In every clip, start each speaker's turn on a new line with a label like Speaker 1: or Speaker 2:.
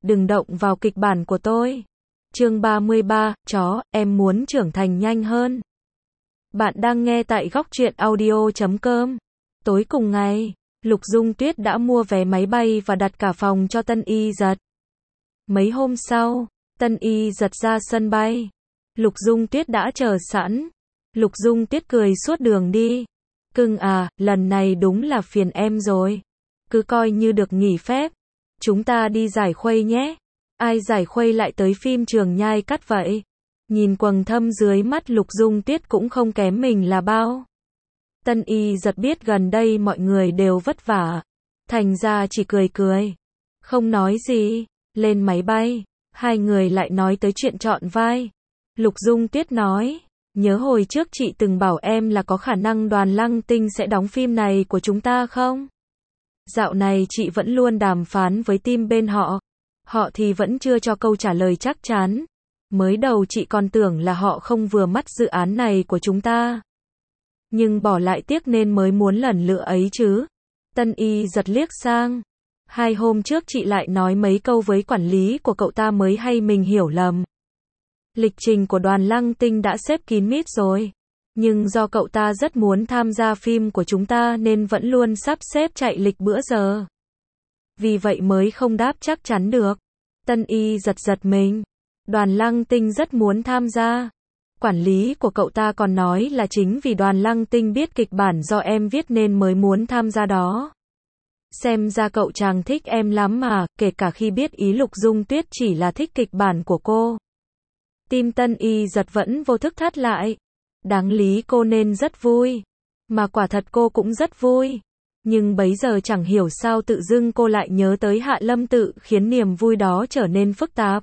Speaker 1: đừng động vào kịch bản của tôi. Chương 33, chó, em muốn trưởng thành nhanh hơn. Bạn đang nghe tại góc truyện audio.com. Tối cùng ngày, Lục Dung Tuyết đã mua vé máy bay và đặt cả phòng cho Tân Y Dật. Mấy hôm sau, Tân Y Dật ra sân bay. Lục Dung Tuyết đã chờ sẵn. Lục Dung Tuyết cười suốt đường đi. Cưng à, lần này đúng là phiền em rồi. Cứ coi như được nghỉ phép. Chúng ta đi giải khuây nhé. Ai giải khuây lại tới phim Trường Nhai cắt vậy? Nhìn quầng thâm dưới mắt Lục Dung Tuyết cũng không kém mình là bao. Tân Y Dật biết gần đây mọi người đều vất vả. Thành ra chỉ cười cười. Không nói gì. Lên máy bay, hai người lại nói tới chuyện chọn vai. Lục Dung Tuyết nói, nhớ hồi trước chị từng bảo em là có khả năng Đoàn Lăng Tinh sẽ đóng phim này của chúng ta không? Dạo này chị vẫn luôn đàm phán với team bên họ. Họ thì vẫn chưa cho câu trả lời chắc chắn. Mới đầu chị còn tưởng là họ không vừa mắt dự án này của chúng ta. Nhưng bỏ lại tiếc nên mới muốn lần lựa ấy chứ. Tân Y Dật liếc sang. 2 hôm trước chị lại nói mấy câu với quản lý của cậu ta mới hay mình hiểu lầm. Lịch trình của Đoàn Lăng Tinh đã xếp kín mít rồi. Nhưng do cậu ta rất muốn tham gia phim của chúng ta nên vẫn luôn sắp xếp chạy lịch bữa giờ. Vì vậy mới không đáp chắc chắn được. Tân Y giật mình. Đoàn Lăng Tinh rất muốn tham gia. Quản lý của cậu ta còn nói là chính vì Đoàn Lăng Tinh biết kịch bản do em viết nên mới muốn tham gia đó. Xem ra cậu chàng thích em lắm mà, kể cả khi biết ý Lục Dung Tuyết chỉ là thích kịch bản của cô. Tim Tân Y Dật vẫn vô thức thắt lại. Đáng lý cô nên rất vui. Mà quả thật cô cũng rất vui. Nhưng bấy giờ chẳng hiểu sao tự dưng cô lại nhớ tới Hạ Lâm Tự khiến niềm vui đó trở nên phức tạp.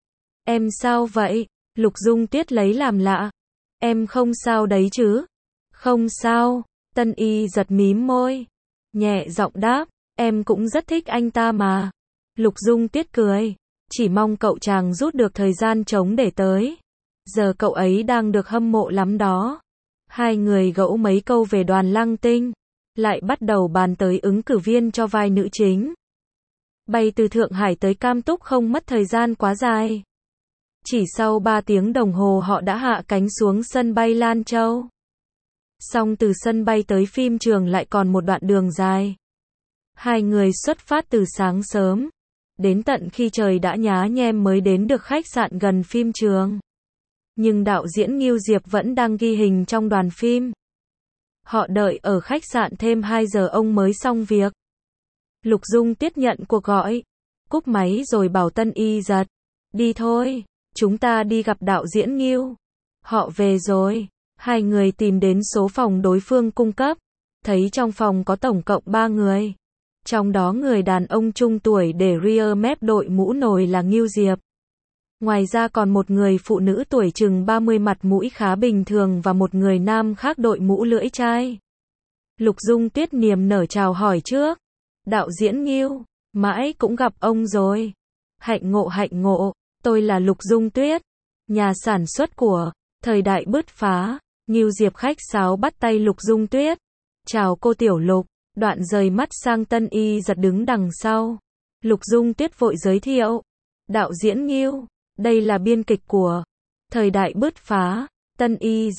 Speaker 1: Em sao vậy? Lục Dung Tuyết lấy làm lạ. Em không sao đấy chứ? Không sao. Tân Y Dật mím môi. Nhẹ giọng đáp. Em cũng rất thích anh ta mà. Lục Dung Tuyết cười. Chỉ mong cậu chàng rút được thời gian trống để tới. Giờ cậu ấy đang được hâm mộ lắm đó. Hai người gẫu mấy câu về Đoàn Lăng Tinh. Lại bắt đầu bàn tới ứng cử viên cho vai nữ chính. Bay từ Thượng Hải tới Cam Túc không mất thời gian quá dài. Chỉ sau 3 tiếng đồng hồ họ đã hạ cánh xuống sân bay Lan Châu. Xong từ sân bay tới phim trường lại còn một đoạn đường dài. Hai người xuất phát từ sáng sớm. Đến tận khi trời đã nhá nhem mới đến được khách sạn gần phim trường. Nhưng đạo diễn Ngưu Diệp vẫn đang ghi hình trong đoàn phim. Họ đợi ở khách sạn thêm 2 giờ ông mới xong việc. Lục Dung tiếp nhận cuộc gọi. Cúp máy rồi bảo Tân Y Dật. Đi thôi, chúng ta đi gặp đạo diễn Ngưu. Họ về rồi. Hai người tìm đến số phòng đối phương cung cấp. Thấy trong phòng có tổng cộng 3 người. Trong đó người đàn ông trung tuổi để rear mép đội mũ nồi là Ngưu Diệp. Ngoài ra còn một người phụ nữ tuổi chừng 30 mặt mũi khá bình thường và một người nam khác đội mũ lưỡi chai. Lục Dung Tuyết niềm nở chào hỏi trước. Đạo diễn Ngưu, mãi cũng gặp ông rồi. Hạnh ngộ, tôi là Lục Dung Tuyết, nhà sản xuất của Thời Đại Bứt Phá. Ngưu Diệp khách sáo bắt tay Lục Dung Tuyết. Chào cô Tiểu Lục. Đoạn rời mắt sang Tân Y Dật đứng đằng sau. Lục Dung Tuyết vội giới thiệu. Đạo diễn Ngưu, đây là biên kịch của Thời Đại Bứt Phá. Tân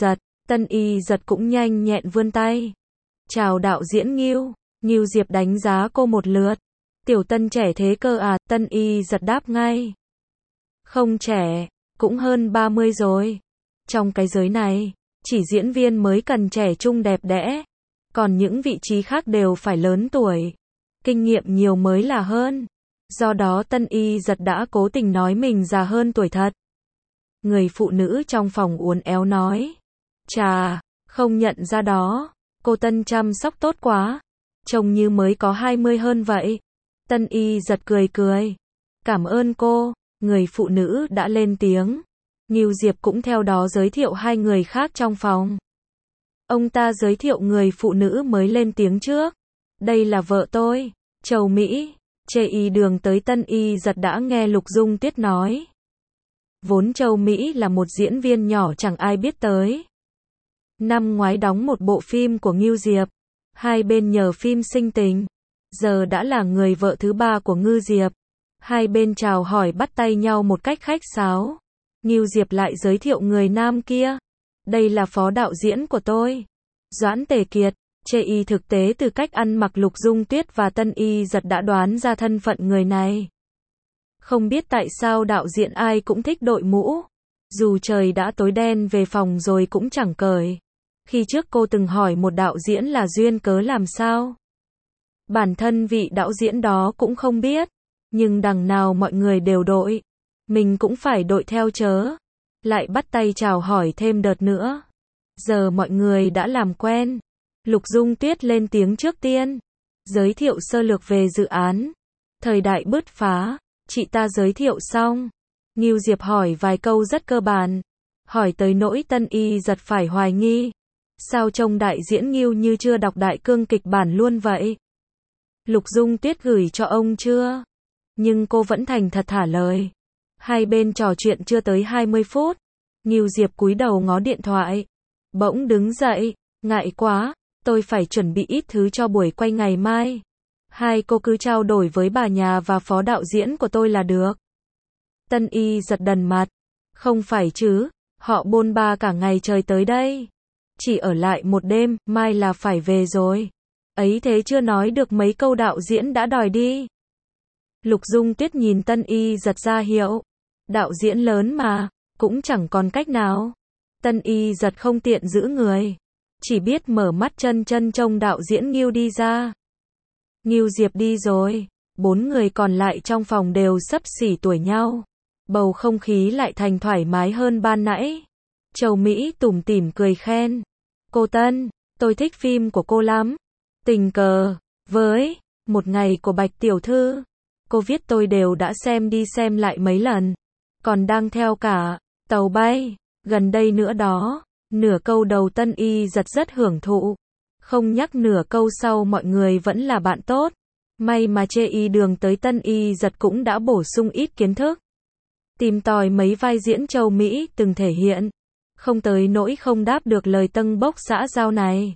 Speaker 1: Y Dật cũng nhanh nhẹn vươn tay. Chào đạo diễn Ngưu. Ngưu Diệp đánh giá cô một lượt. Tiểu Tân trẻ thế cơ à? Tân Y Dật đáp ngay. Không trẻ, cũng hơn 30 rồi. Trong cái giới này, chỉ diễn viên mới cần trẻ trung đẹp đẽ. Còn những vị trí khác đều phải lớn tuổi. Kinh nghiệm nhiều mới là hơn. Do đó Tân Y Dật đã cố tình nói mình già hơn tuổi thật. Người phụ nữ trong phòng uốn éo nói. Chà, không nhận ra đó. Cô Tân chăm sóc tốt quá. Trông như mới có 20 hơn vậy. Tân Y Dật cười. Cảm ơn cô. Người phụ nữ đã lên tiếng. Ngưu Diệp cũng theo đó giới thiệu 2 người khác trong phòng. Ông ta giới thiệu người phụ nữ mới lên tiếng trước. Đây là vợ tôi, Châu Mỹ. Chê y đường tới Tân Y Dật đã nghe Lục Dung Tuyết nói. Vốn Châu Mỹ là một diễn viên nhỏ chẳng ai biết tới. Năm ngoái đóng một bộ phim của Ngưu Diệp. Hai bên nhờ phim sinh tình. Giờ đã là người vợ thứ 3 của Ngưu Diệp. Hai bên chào hỏi bắt tay nhau một cách khách sáo. Ngưu Diệp lại giới thiệu người nam kia. Đây là phó đạo diễn của tôi. Doãn Tề Kiệt. Chê y thực tế từ cách ăn mặc Lục Dung Tuyết và Tân Y Dật đã đoán ra thân phận người này. Không biết tại sao đạo diễn ai cũng thích đội mũ. Dù trời đã tối đen về phòng rồi cũng chẳng cởi. Khi trước cô từng hỏi một đạo diễn là duyên cớ làm sao. Bản thân vị đạo diễn đó cũng không biết. Nhưng đằng nào mọi người đều đội. Mình cũng phải đội theo chớ. Lại bắt tay chào hỏi thêm đợt nữa. Giờ mọi người đã làm quen. Lục Dung Tuyết lên tiếng trước tiên. Giới thiệu sơ lược về dự án. Thời đại bứt phá. Chị ta giới thiệu xong. Ngưu Diệp hỏi vài câu rất cơ bản. Hỏi tới nỗi Tân Y Dật phải hoài nghi. Sao trông đại diễn Ngưu như chưa đọc đại cương kịch bản luôn vậy? Lục Dung Tuyết gửi cho ông chưa? Nhưng cô vẫn thành thật thả lời. Hai bên trò chuyện chưa tới 20 phút. Ngưu Diệp cúi đầu ngó điện thoại. Bỗng đứng dậy. Ngại quá, tôi phải chuẩn bị ít thứ cho buổi quay ngày mai. Hai cô cứ trao đổi với bà nhà và phó đạo diễn của tôi là được. Tân Y Dật đần mặt. Không phải chứ, họ bôn ba cả ngày trời tới đây. Chỉ ở lại một đêm, mai là phải về rồi. Ấy thế chưa nói được mấy câu đạo diễn đã đòi đi. Lục Dung Tuyết nhìn Tân Y Dật ra hiệu. Đạo diễn lớn mà, cũng chẳng còn cách nào. Tân Y Dật không tiện giữ người. Chỉ biết mở mắt chân trông đạo diễn Ngưu đi ra. Ngưu Diệp đi rồi. 4 người còn lại trong phòng đều xấp xỉ tuổi nhau. Bầu không khí lại thành thoải mái hơn ban nãy. Châu Mỹ tủm tỉm cười khen. Cô Tân, tôi thích phim của cô lắm. Tình cờ, với Một Ngày của Bạch Tiểu Thư. Cô viết tôi đều đã xem đi xem lại mấy lần. Còn đang theo cả Tàu Bay gần đây nữa đó. Nửa câu đầu Tân Y Dật rất hưởng thụ. Không nhắc nửa câu sau mọi người vẫn là bạn tốt. May mà chê y đường tới Tân Y Dật cũng đã bổ sung ít kiến thức. Tìm tòi mấy vai diễn châu Mỹ từng thể hiện. Không tới nỗi không đáp được lời tâng bốc xã giao này.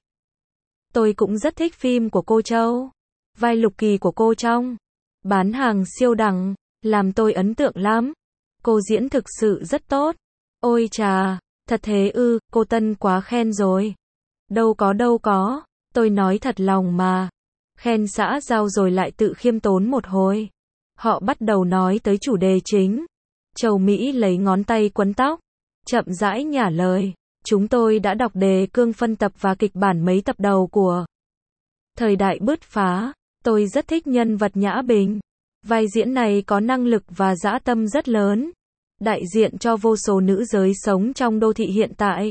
Speaker 1: Tôi cũng rất thích phim của cô Châu. Vai Lục Kỳ của cô trong Bán Hàng Siêu Đẳng làm tôi ấn tượng lắm. Cô diễn thực sự rất tốt. Ôi chà, thật thế ư, cô Tân quá khen rồi. Đâu có, tôi nói thật lòng mà. Khen xã giao rồi lại tự khiêm tốn một hồi. Họ bắt đầu nói tới chủ đề chính. Châu Mỹ lấy ngón tay quấn tóc. Chậm rãi nhả lời. Chúng tôi đã đọc đề cương phân tập và kịch bản mấy tập đầu của Thời Đại Bứt Phá. Tôi rất thích nhân vật Nhã Bình. Vai diễn này có năng lực và dã tâm rất lớn. Đại diện cho vô số nữ giới sống trong đô thị hiện tại.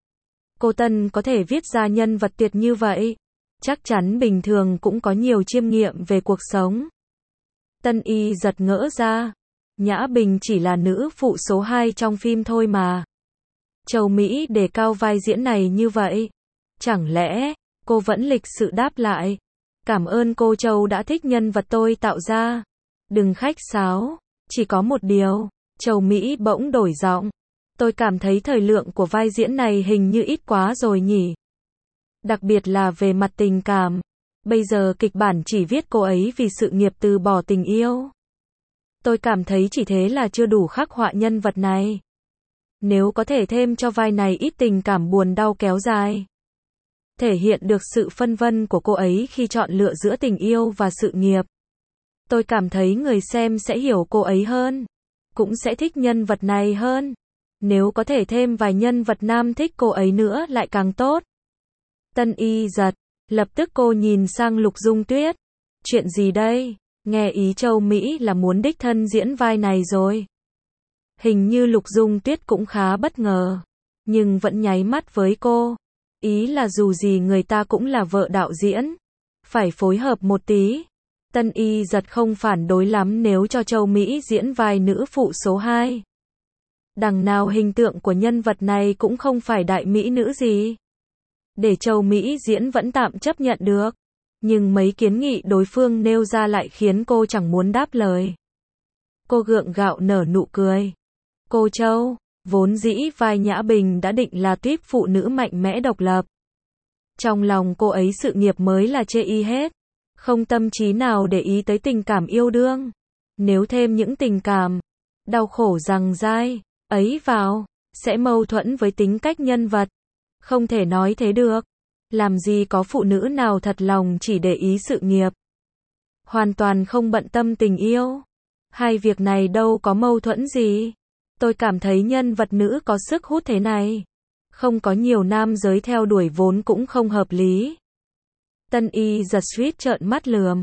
Speaker 1: Cô Tân có thể viết ra nhân vật tuyệt như vậy. Chắc chắn bình thường cũng có nhiều chiêm nghiệm về cuộc sống. Tân Y Dật ngỡ ra. Nhã Bình chỉ là nữ phụ số 2 trong phim thôi mà. Châu Mỹ đề cao vai diễn này như vậy. Chẳng lẽ, cô vẫn lịch sự đáp lại. Cảm ơn cô Châu đã thích nhân vật tôi tạo ra. Đừng khách sáo. Chỉ có một điều. Châu Mỹ bỗng đổi giọng. Tôi cảm thấy thời lượng của vai diễn này hình như ít quá rồi nhỉ. Đặc biệt là về mặt tình cảm. Bây giờ kịch bản chỉ viết cô ấy vì sự nghiệp từ bỏ tình yêu. Tôi cảm thấy chỉ thế là chưa đủ khắc họa nhân vật này. Nếu có thể thêm cho vai này ít tình cảm buồn đau kéo dài. Thể hiện được sự phân vân của cô ấy khi chọn lựa giữa tình yêu và sự nghiệp. Tôi cảm thấy người xem sẽ hiểu cô ấy hơn. Cũng sẽ thích nhân vật này hơn. Nếu có thể thêm vài nhân vật nam thích cô ấy nữa lại càng tốt. Tân Y Dật. Lập tức cô nhìn sang Lục Dung Tuyết. Chuyện gì đây? Nghe ý Châu Mỹ là muốn đích thân diễn vai này rồi. Hình như Lục Dung Tuyết cũng khá bất ngờ. Nhưng vẫn nháy mắt với cô. Ý là dù gì người ta cũng là vợ đạo diễn. Phải phối hợp một tí. Tân Y Dật không phản đối lắm nếu cho Châu Mỹ diễn vai nữ phụ số 2. Đằng nào hình tượng của nhân vật này cũng không phải đại mỹ nữ gì. Để Châu Mỹ diễn vẫn tạm chấp nhận được. Nhưng mấy kiến nghị đối phương nêu ra lại khiến cô chẳng muốn đáp lời. Cô gượng gạo nở nụ cười. Cô Châu, vốn dĩ vai Nhã Bình đã định là tuýp phụ nữ mạnh mẽ độc lập. Trong lòng cô ấy sự nghiệp mới là chê y hết. Không tâm trí nào để ý tới tình cảm yêu đương. Nếu thêm những tình cảm, đau khổ giằng dai, ấy vào, sẽ mâu thuẫn với tính cách nhân vật. Không thể nói thế được. Làm gì có phụ nữ nào thật lòng chỉ để ý sự nghiệp. Hoàn toàn không bận tâm tình yêu. Hai việc này đâu có mâu thuẫn gì. Tôi cảm thấy nhân vật nữ có sức hút thế này. Không có nhiều nam giới theo đuổi vốn cũng không hợp lý. Tân Y giật suýt trợn mắt lườm.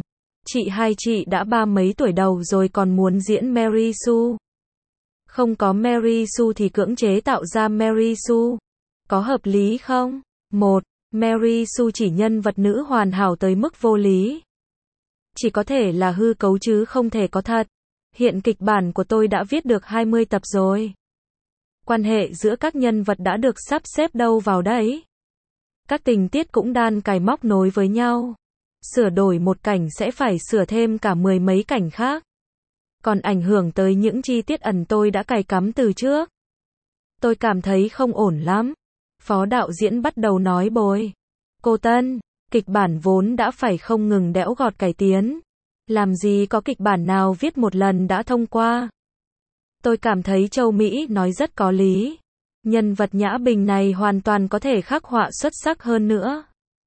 Speaker 1: Chị đã 30 mấy tuổi đầu rồi còn muốn diễn Mary Sue. Không có Mary Sue thì cưỡng chế tạo ra Mary Sue. Có hợp lý không? 1. Mary Sue chỉ nhân vật nữ hoàn hảo tới mức vô lý. Chỉ có thể là hư cấu chứ không thể có thật. Hiện kịch bản của tôi đã viết được 20 tập rồi. Quan hệ giữa các nhân vật đã được sắp xếp đâu vào đấy. Các tình tiết cũng đan cài móc nối với nhau. Sửa đổi một cảnh sẽ phải sửa thêm cả 10 mấy cảnh khác. Còn ảnh hưởng tới những chi tiết ẩn tôi đã cài cắm từ trước. Tôi cảm thấy không ổn lắm. Phó đạo diễn bắt đầu nói bồi. Cô Tân, kịch bản vốn đã phải không ngừng đẽo gọt cải tiến. Làm gì có kịch bản nào viết một lần đã thông qua. Tôi cảm thấy Châu Mỹ nói rất có lý. Nhân vật Nhã Bình này hoàn toàn có thể khắc họa xuất sắc hơn nữa.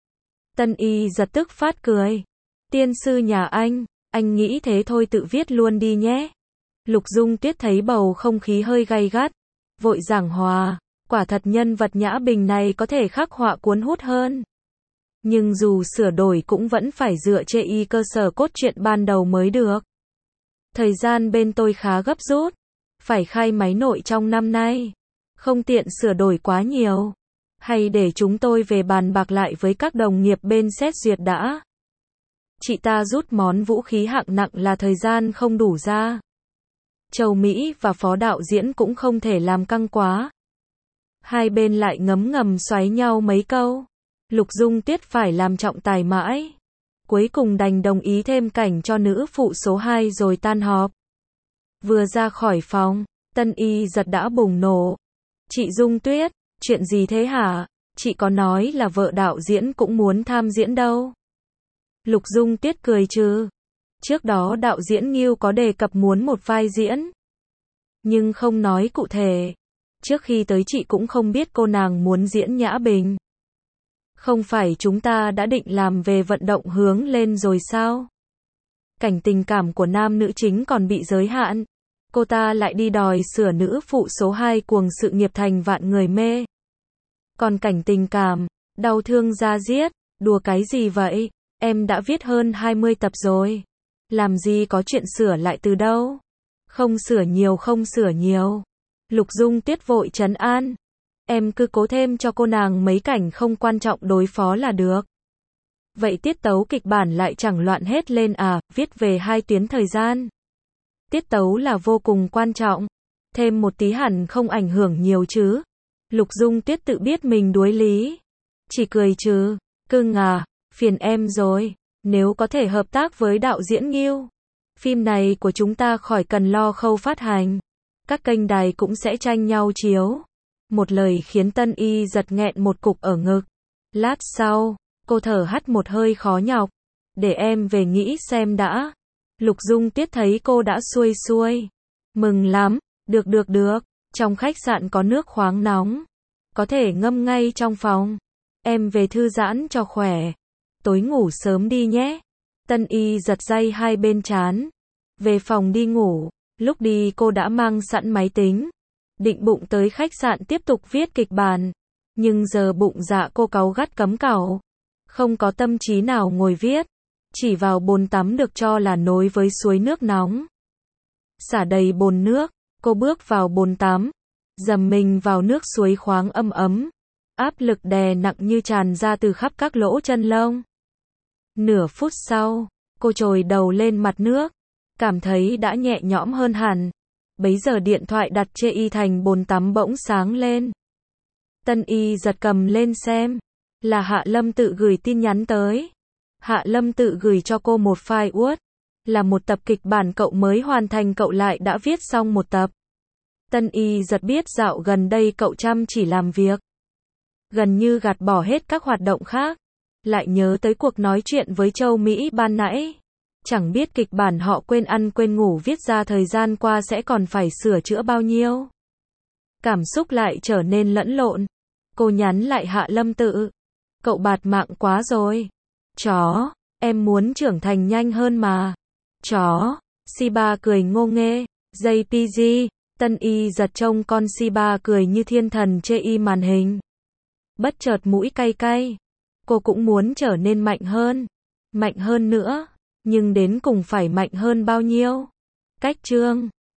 Speaker 1: Tân Y giật tức phát cười. Tiên sư nhà anh nghĩ thế thôi tự viết luôn đi nhé. Lục Dung Tuyết thấy bầu không khí hơi gay gắt. Vội giảng hòa, quả thật nhân vật Nhã Bình này có thể khắc họa cuốn hút hơn. Nhưng dù sửa đổi cũng vẫn phải dựa trên cơ sở cốt truyện ban đầu mới được. Thời gian bên tôi khá gấp rút. Phải khai máy nội trong năm nay. Không tiện sửa đổi quá nhiều. Hay để chúng tôi về bàn bạc lại với các đồng nghiệp bên xét duyệt đã. Chị ta rút món vũ khí hạng nặng là thời gian không đủ ra. Châu Mỹ và phó đạo diễn cũng không thể làm căng quá. Hai bên lại ngấm ngầm xoáy nhau mấy câu. Lục Dung Tuyết phải làm trọng tài mãi. Cuối cùng đành đồng ý thêm cảnh cho nữ phụ số 2 rồi tan họp. Vừa ra khỏi phòng, Tân Y giật đã bùng nổ. Chị Dung Tuyết, chuyện gì thế hả? Chị có nói là vợ đạo diễn cũng muốn tham diễn đâu. Lục Dung Tuyết cười trừ. Trước đó đạo diễn Ngưu có đề cập muốn một vai diễn. Nhưng không nói cụ thể. Trước khi tới chị cũng không biết cô nàng muốn diễn Nhã Bình. Không phải chúng ta đã định làm về vận động hướng lên rồi sao? Cảnh tình cảm của nam nữ chính còn bị giới hạn. Cô ta lại đi đòi sửa nữ phụ số 2 cuồng sự nghiệp thành vạn người mê. Còn cảnh tình cảm, đau thương da diết, đùa cái gì vậy? Em đã viết hơn 20 tập rồi. Làm gì có chuyện sửa lại từ đâu? Không sửa nhiều. Lục Dung Tuyết vội trấn an. Em cứ cố thêm cho cô nàng mấy cảnh không quan trọng đối phó là được. Vậy tiết tấu kịch bản lại chẳng loạn hết lên à, viết về 2 tuyến thời gian. Tiết tấu là vô cùng quan trọng. Thêm một tí hẳn không ảnh hưởng nhiều chứ. Lục Dung Tuyết tự biết mình đuối lý. Chỉ cười trừ. Cưng à, phiền em rồi. Nếu có thể hợp tác với đạo diễn Ngưu. Phim này của chúng ta khỏi cần lo khâu phát hành. Các kênh đài cũng sẽ tranh nhau chiếu. Một lời khiến Tân Y giật nghẹn một cục ở ngực. Lát sau, cô thở hắt một hơi khó nhọc. Để em về nghĩ xem đã. Lục Dung Tuyết thấy cô đã xuôi xuôi. Mừng lắm. Được. Trong khách sạn có nước khoáng nóng. Có thể ngâm ngay trong phòng. Em về thư giãn cho khỏe. Tối ngủ sớm đi nhé. Tân Y giật day hai bên trán. Về phòng đi ngủ. Lúc đi cô đã mang sẵn máy tính. Định bụng tới khách sạn tiếp tục viết kịch bản. Nhưng giờ bụng dạ cô cáu gắt cấm cẩu. Không có tâm trí nào ngồi viết. Chỉ vào bồn tắm được cho là nối với suối nước nóng. Xả đầy bồn nước. Cô bước vào bồn tắm. Dầm mình vào nước suối khoáng ấm ấm. Áp lực đè nặng như tràn ra từ khắp các lỗ chân lông. Nửa phút sau, cô trồi đầu lên mặt nước. Cảm thấy đã nhẹ nhõm hơn hẳn. Bấy giờ điện thoại đặt trên thành bồn tắm bỗng sáng lên. Tân Y giật cầm lên xem. Là Hạ Lâm tự gửi tin nhắn tới. Hạ Lâm tự gửi cho cô một file Word. Là một tập kịch bản cậu mới hoàn thành, cậu lại đã viết xong một tập. Tân Y giật biết dạo gần đây cậu chăm chỉ làm việc. Gần như gạt bỏ hết các hoạt động khác. Lại nhớ tới cuộc nói chuyện với Châu Mỹ ban nãy. Chẳng biết kịch bản họ quên ăn quên ngủ viết ra thời gian qua sẽ còn phải sửa chữa bao nhiêu. Cảm xúc lại trở nên lẫn lộn. Cô nhắn lại Hạ Lâm Tự. Cậu bạt mạng quá rồi. Chó, em muốn trưởng thành nhanh hơn mà. Chó, Shiba cười ngô nghê. JPG, Tân Y giật trông con Shiba cười như thiên thần chê y màn hình. Bất chợt mũi cay cay. Cô cũng muốn trở nên mạnh hơn nữa. Nhưng đến cùng phải mạnh hơn bao nhiêu? Cách chương